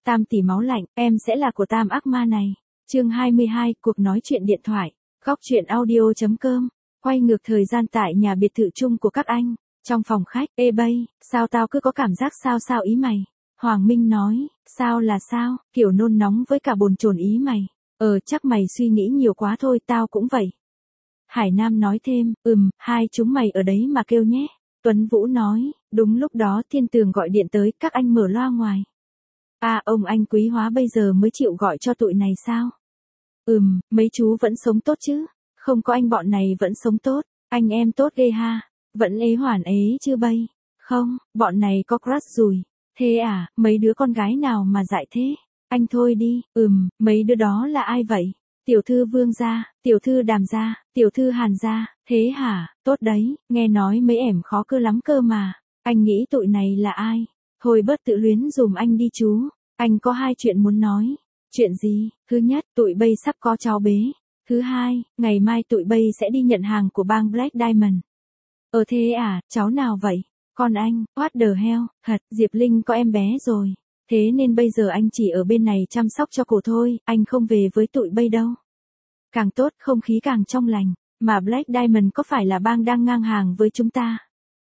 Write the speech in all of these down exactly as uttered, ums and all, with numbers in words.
Tam tỷ máu lạnh, em sẽ là của Tam ác ma này. Chương hai mươi hai, cuộc nói chuyện điện thoại. Góc chuyện audio chấm com. Quay ngược thời gian tại nhà biệt thự chung của các anh. Trong phòng khách, ê bây, sao tao cứ có cảm giác sao sao ý mày? Hoàng Minh nói, sao là sao, kiểu nôn nóng với cả bồn chồn ý mày. Ờ chắc mày suy nghĩ nhiều quá thôi, tao cũng vậy. Hải Nam nói thêm, ừm, hai chúng mày ở đấy mà kêu nhé. Tuấn Vũ nói, đúng lúc đó Thiên Tường gọi điện tới, các anh mở loa ngoài. À ông anh Quý Hóa bây giờ mới chịu gọi cho tụi này sao? Ừm, mấy chú vẫn sống tốt chứ? Không có anh bọn này vẫn sống tốt, anh em tốt ghê ha. Vẫn ế hoàn ế chưa bây? Không, bọn này có crush rồi. Thế à, mấy đứa con gái nào mà dại thế? Anh thôi đi, ừm, mấy đứa đó là ai vậy? Tiểu thư Vương gia, tiểu thư Đàm gia, tiểu thư Hàn gia, thế hả, tốt đấy, nghe nói mấy ẻm khó cơ lắm cơ mà. Anh nghĩ tụi này là ai? Thôi bớt tự luyến dùm anh đi chú, anh có hai chuyện muốn nói. Chuyện gì? Thứ nhất, tụi bây sắp có cháu bế. Thứ hai, ngày mai tụi bây sẽ đi nhận hàng của bang Black Diamond. Ờ thế à, cháu nào vậy? Con anh, what the hell, thật, Diệp Linh có em bé rồi. Thế nên bây giờ anh chỉ ở bên này chăm sóc cho cô thôi, anh không về với tụi bây đâu. Càng tốt, không khí càng trong lành, mà Black Diamond có phải là bang đang ngang hàng với chúng ta?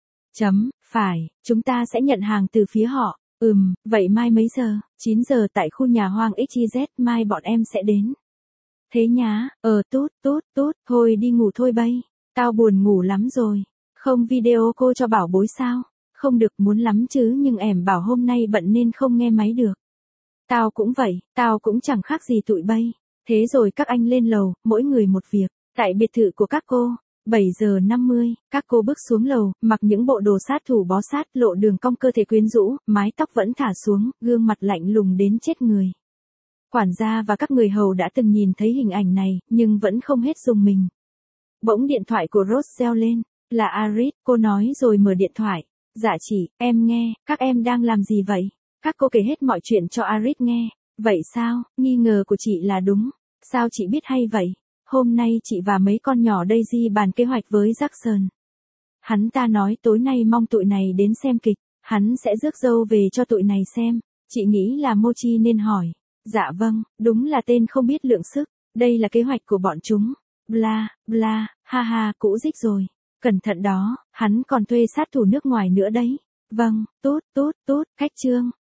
Chấm, phải, chúng ta sẽ nhận hàng từ phía họ. Ừm, vậy mai mấy giờ? chín giờ tại khu nhà hoang ích i dét, mai bọn em sẽ đến. Thế nhá, ờ tốt, tốt, tốt, thôi đi ngủ thôi bây. Tao buồn ngủ lắm rồi. Không video cô cho bảo bối sao? Không được, muốn lắm chứ nhưng ẻm bảo hôm nay bận nên không nghe máy được. Tao cũng vậy, tao cũng chẳng khác gì tụi bây. Thế rồi các anh lên lầu, mỗi người một việc. Tại biệt thự của các cô, bảy giờ năm mươi, các cô bước xuống lầu, mặc những bộ đồ sát thủ bó sát, lộ đường cong cơ thể quyến rũ, mái tóc vẫn thả xuống, gương mặt lạnh lùng đến chết người. Quản gia và các người hầu đã từng nhìn thấy hình ảnh này, nhưng vẫn không hết rùng mình. Bỗng điện thoại của Rose reo lên, là Arit, cô nói rồi mở điện thoại. Dạ chị, em nghe, các em đang làm gì vậy? Các cô kể hết mọi chuyện cho Arit nghe. Vậy sao, nghi ngờ của chị là đúng. Sao chị biết hay vậy? Hôm nay chị và mấy con nhỏ Daisy bàn kế hoạch với Jackson. Hắn ta nói tối nay mong tụi này đến xem kịch, hắn sẽ rước dâu về cho tụi này xem. Chị nghĩ là Mochi nên hỏi. Dạ vâng, đúng là tên không biết lượng sức, đây là kế hoạch của bọn chúng. Bla, bla, ha ha, cũ dích rồi. Cẩn thận đó, hắn còn thuê sát thủ nước ngoài nữa đấy. Vâng, tốt, tốt, tốt, khách trương.